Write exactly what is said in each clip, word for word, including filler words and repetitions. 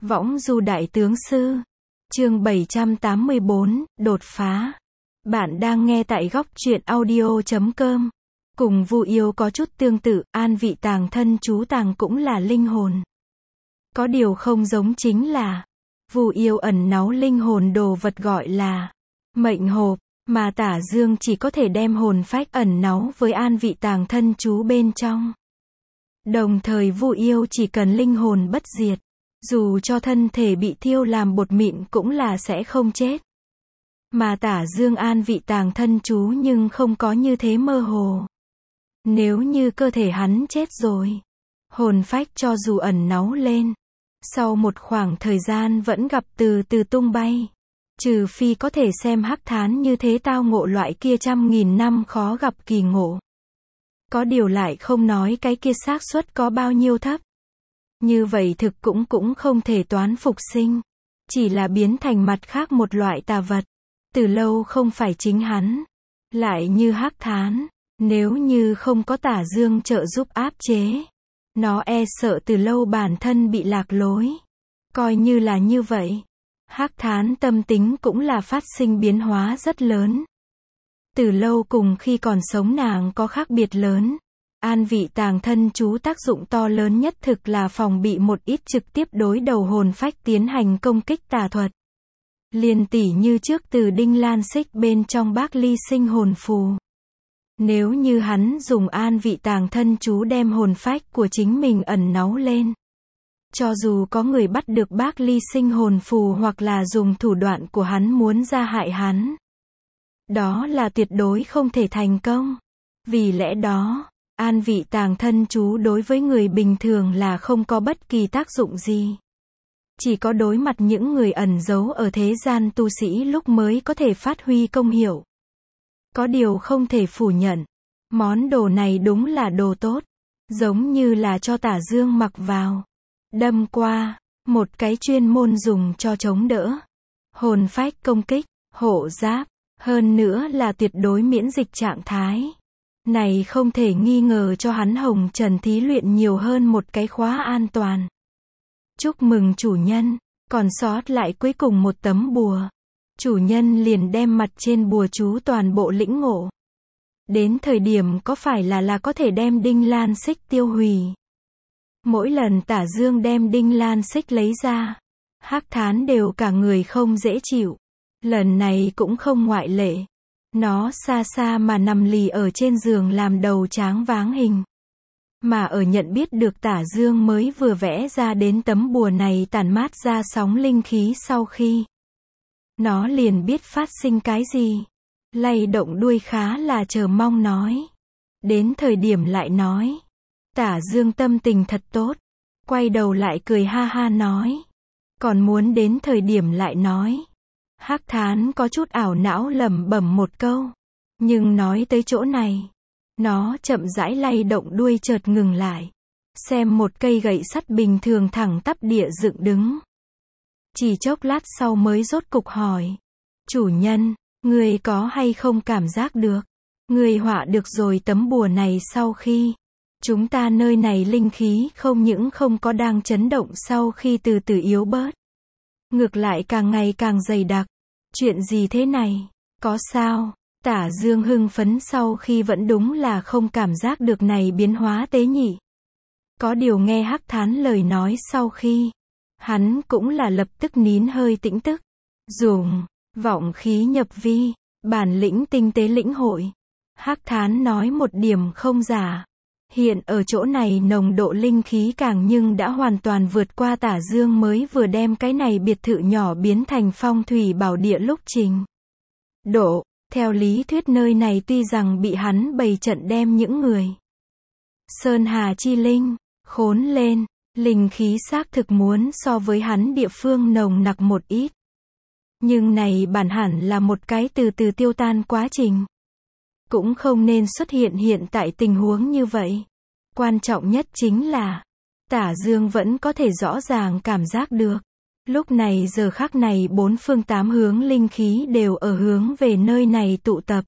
Võng du đại tướng sư. Chương bảy trăm tám mươi bốn, đột phá. Bạn đang nghe tại góc truyện audio chấm com. Cùng Vu Yêu có chút tương tự, An Vị Tàng thân chú tàng cũng là linh hồn. Có điều không giống chính là, Vu Yêu ẩn náu linh hồn đồ vật gọi là mệnh hộp, mà Tả Dương chỉ có thể đem hồn phách ẩn náu với An Vị Tàng thân chú bên trong. Đồng thời Vu Yêu chỉ cần linh hồn bất diệt, dù cho thân thể bị thiêu làm bột mịn cũng là sẽ không chết. Mà Tả Dương An Vị Tàng thân chú nhưng không có như thế mơ hồ. Nếu như cơ thể hắn chết rồi, hồn phách cho dù ẩn náu lên, sau một khoảng thời gian vẫn gặp từ từ tung bay. Trừ phi có thể xem Hắc Thán như thế tao ngộ loại kia trăm nghìn năm khó gặp kỳ ngộ. Có điều lại không nói cái kia xác suất có bao nhiêu thấp. Như vậy thực cũng cũng không thể toán phục sinh. Chỉ là biến thành mặt khác một loại tà vật. Từ lâu không phải chính hắn. Lại như Hắc Thán, nếu như không có Tả Dương trợ giúp áp chế, nó e sợ từ lâu bản thân bị lạc lối. Coi như là như vậy, Hắc Thán tâm tính cũng là phát sinh biến hóa rất lớn. Từ lâu cùng khi còn sống nàng có khác biệt lớn. An Vị Tàng thân chú tác dụng to lớn nhất thực là phòng bị một ít trực tiếp đối đầu hồn phách tiến hành công kích tà thuật. Liền tỉ như trước từ Đinh Lan Xích bên trong Bác Ly sinh hồn phù. Nếu như hắn dùng An Vị Tàng thân chú đem hồn phách của chính mình ẩn náu lên, cho dù có người bắt được Bác Ly sinh hồn phù hoặc là dùng thủ đoạn của hắn muốn ra hại hắn, đó là tuyệt đối không thể thành công. Vì lẽ đó, An Vị Tàng thân chú đối với người bình thường là không có bất kỳ tác dụng gì. Chỉ có đối mặt những người ẩn giấu ở thế gian tu sĩ lúc mới có thể phát huy công hiệu. Có điều không thể phủ nhận, món đồ này đúng là đồ tốt, giống như là cho Tả Dương mặc vào, đâm qua, một cái chuyên môn dùng cho chống đỡ hồn phách công kích, hộ giáp, hơn nữa là tuyệt đối miễn dịch trạng thái. Này không thể nghi ngờ cho hắn hồng trần thí luyện nhiều hơn một cái khóa an toàn. Chúc mừng chủ nhân, còn sót lại cuối cùng một tấm bùa. Chủ nhân liền đem mặt trên bùa chú toàn bộ lĩnh ngộ. Đến thời điểm có phải là là có thể đem Đinh Lan Xích tiêu hủy. Mỗi lần Tả Dương đem Đinh Lan Xích lấy ra, Hắc Thán đều cả người không dễ chịu. Lần này cũng không ngoại lệ. Nó xa xa mà nằm lì ở trên giường làm đầu tráng váng hình. Mà ở nhận biết được Tả Dương mới vừa vẽ ra đến tấm bùa này tản mát ra sóng linh khí sau khi, nó liền biết phát sinh cái gì. Lay động đuôi khá là chờ mong nói. Đến thời điểm lại nói. Tả Dương tâm tình thật tốt. Quay đầu lại cười ha ha nói. Còn muốn đến thời điểm lại nói. Hắc Thán có chút ảo não lẩm bẩm một câu. Nhưng nói tới chỗ này, nó chậm rãi lay động đuôi chợt ngừng lại. Xem một cây gậy sắt bình thường thẳng tắp địa dựng đứng. Chỉ chốc lát sau mới rốt cục hỏi. Chủ nhân, người có hay không cảm giác được? Người họa được rồi tấm bùa này sau khi, chúng ta nơi này linh khí không những không có đang chấn động sau khi từ từ yếu bớt. Ngược lại càng ngày càng dày đặc. Chuyện gì thế này? Có sao? Tả Dương hưng phấn sau khi vẫn đúng là không cảm giác được này biến hóa tế nhị. Có điều nghe Hắc Thán lời nói sau khi, hắn cũng là lập tức nín hơi tĩnh tức. Dùng vọng khí nhập vi, bản lĩnh tinh tế lĩnh hội. Hắc Thán nói một điểm không giả. Hiện ở chỗ này nồng độ linh khí càng nhưng đã hoàn toàn vượt qua Tả Dương mới vừa đem cái này biệt thự nhỏ biến thành phong thủy bảo địa lúc trình độ. Theo lý thuyết nơi này tuy rằng bị hắn bày trận đem những người Sơn Hà chi linh khốn lên, linh khí xác thực muốn so với hắn địa phương nồng nặc một ít. Nhưng này bản hẳn là một cái từ từ tiêu tan quá trình. Cũng không nên xuất hiện hiện tại tình huống như vậy. Quan trọng nhất chính là, Tả Dương vẫn có thể rõ ràng cảm giác được. Lúc này giờ khắc này bốn phương tám hướng linh khí đều ở hướng về nơi này tụ tập.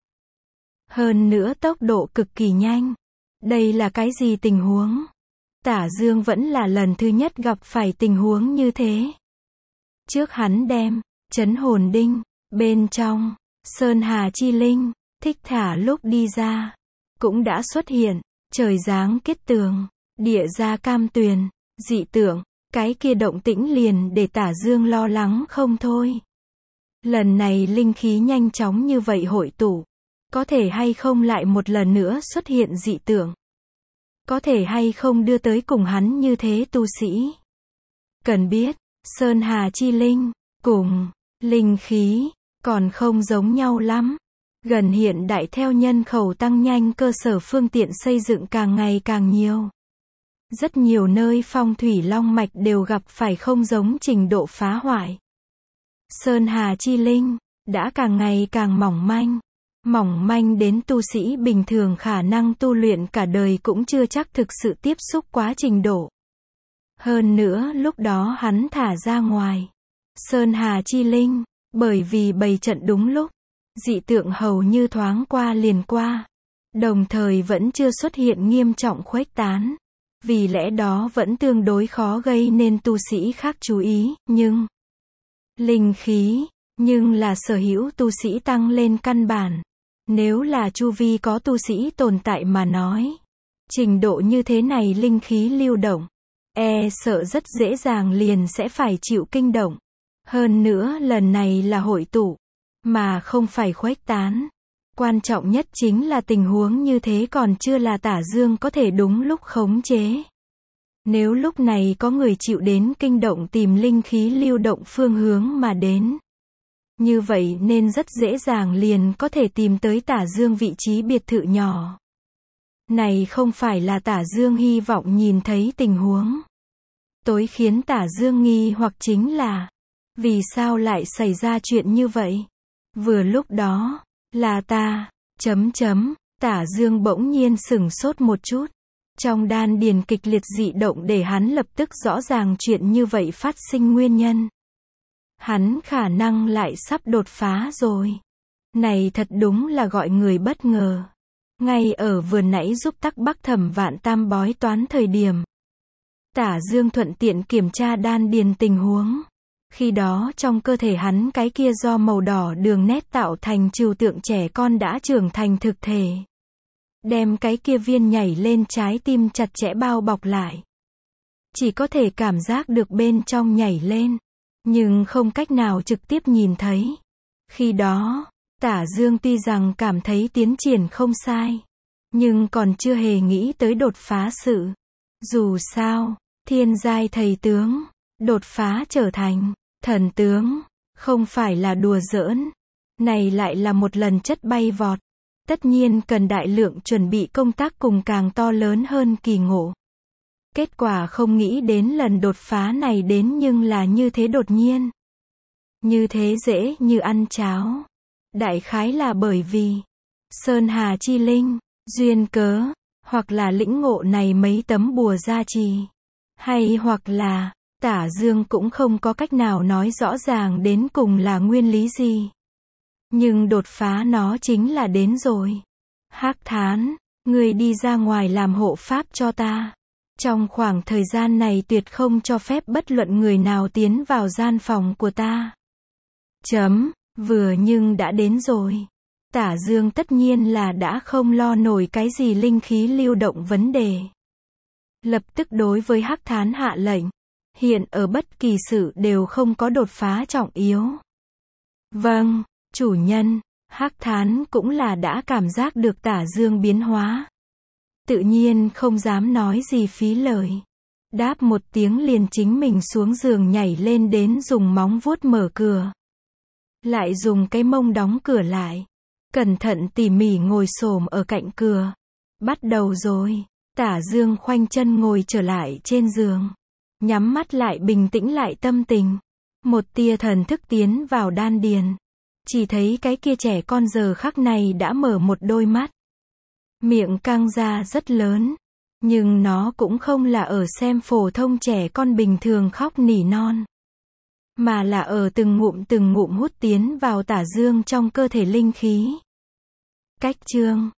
Hơn nữa tốc độ cực kỳ nhanh. Đây là cái gì tình huống? Tả Dương vẫn là lần thứ nhất gặp phải tình huống như thế. Trước hắn đem, trấn hồn đinh, bên trong, Sơn Hà Chi Linh, thích thả lúc đi ra, cũng đã xuất hiện, trời giáng kết tường, địa ra cam tuyền, dị tượng, cái kia động tĩnh liền để Tả Dương lo lắng không thôi. Lần này linh khí nhanh chóng như vậy hội tụ, có thể hay không lại một lần nữa xuất hiện dị tượng? Có thể hay không đưa tới cùng hắn như thế tu sĩ? Cần biết, Sơn Hà Chi Linh, cùng, linh khí, còn không giống nhau lắm. Gần hiện đại theo nhân khẩu tăng nhanh cơ sở phương tiện xây dựng càng ngày càng nhiều. Rất nhiều nơi phong thủy long mạch đều gặp phải không giống trình độ phá hoại. Sơn Hà Chi Linh, đã càng ngày càng mỏng manh. Mỏng manh đến tu sĩ bình thường khả năng tu luyện cả đời cũng chưa chắc thực sự tiếp xúc quá trình độ. Hơn nữa lúc đó hắn thả ra ngoài. Sơn Hà Chi Linh, bởi vì bày trận đúng lúc, dị tượng hầu như thoáng qua liền qua. Đồng thời vẫn chưa xuất hiện nghiêm trọng khuếch tán. Vì lẽ đó vẫn tương đối khó gây nên tu sĩ khác chú ý, nhưng linh khí, nhưng là sở hữu tu sĩ tăng lên căn bản. Nếu là chu vi có tu sĩ tồn tại mà nói, trình độ như thế này linh khí lưu động, e sợ rất dễ dàng liền sẽ phải chịu kinh động. Hơn nữa lần này là hội tụ, mà không phải khuếch tán. Quan trọng nhất chính là tình huống như thế còn chưa là Tả Dương có thể đúng lúc khống chế. Nếu lúc này có người chịu đến kinh động tìm linh khí lưu động phương hướng mà đến, như vậy nên rất dễ dàng liền có thể tìm tới Tả Dương vị trí biệt thự nhỏ. Này không phải là Tả Dương hy vọng nhìn thấy tình huống. Tối khiến Tả Dương nghi hoặc chính là, vì sao lại xảy ra chuyện như vậy? Vừa lúc đó, là ta, chấm chấm, Tả Dương bỗng nhiên sửng sốt một chút. Trong đan điền kịch liệt dị động để hắn lập tức rõ ràng chuyện như vậy phát sinh nguyên nhân. Hắn khả năng lại sắp đột phá rồi. Này thật đúng là gọi người bất ngờ. Ngay ở vừa nãy giúp Tắc Bắc Thẩm Vạn Tam bói toán thời điểm, Tả Dương thuận tiện kiểm tra đan điền tình huống. Khi đó trong cơ thể hắn cái kia do màu đỏ đường nét tạo thành trừu tượng trẻ con đã trưởng thành thực thể. Đem cái kia viên nhảy lên trái tim chặt chẽ bao bọc lại. Chỉ có thể cảm giác được bên trong nhảy lên, nhưng không cách nào trực tiếp nhìn thấy. Khi đó, Tả Dương tuy rằng cảm thấy tiến triển không sai, nhưng còn chưa hề nghĩ tới đột phá sự. Dù sao, thiên giai thầy tướng, đột phá trở thành thần tướng, không phải là đùa giỡn. Này lại là một lần chất bay vọt. Tất nhiên cần đại lượng chuẩn bị công tác cùng càng to lớn hơn kỳ ngộ. Kết quả không nghĩ đến lần đột phá này đến nhưng là như thế đột nhiên. Như thế dễ như ăn cháo. Đại khái là bởi vì Sơn Hà Chi Linh, duyên cớ, hoặc là lĩnh ngộ này mấy tấm bùa gia trì. Hay hoặc là, Tả Dương cũng không có cách nào nói rõ ràng đến cùng là nguyên lý gì. Nhưng đột phá nó chính là đến rồi. Hắc Thán, người đi ra ngoài làm hộ pháp cho ta. Trong khoảng thời gian này tuyệt không cho phép bất luận người nào tiến vào gian phòng của ta. Chấm, vừa nhưng đã đến rồi. Tả Dương tất nhiên là đã không lo nổi cái gì linh khí lưu động vấn đề. Lập tức đối với Hắc Thán hạ lệnh. Hiện ở bất kỳ sự đều không có đột phá trọng yếu. Vâng. Chủ nhân, Hắc Thán cũng là đã cảm giác được Tả Dương biến hóa. Tự nhiên không dám nói gì phí lời. Đáp một tiếng liền chính mình xuống giường nhảy lên đến dùng móng vuốt mở cửa. Lại dùng cái mông đóng cửa lại. Cẩn thận tỉ mỉ ngồi xổm ở cạnh cửa. Bắt đầu rồi. Tả Dương khoanh chân ngồi trở lại trên giường. Nhắm mắt lại bình tĩnh lại tâm tình. Một tia thần thức tiến vào đan điền. Chỉ thấy cái kia trẻ con giờ khắc này đã mở một đôi mắt. Miệng căng ra rất lớn. Nhưng nó cũng không là ở xem phổ thông trẻ con bình thường khóc nỉ non. Mà là ở từng ngụm từng ngụm hút tiến vào Tả Dương trong cơ thể linh khí. Cách chương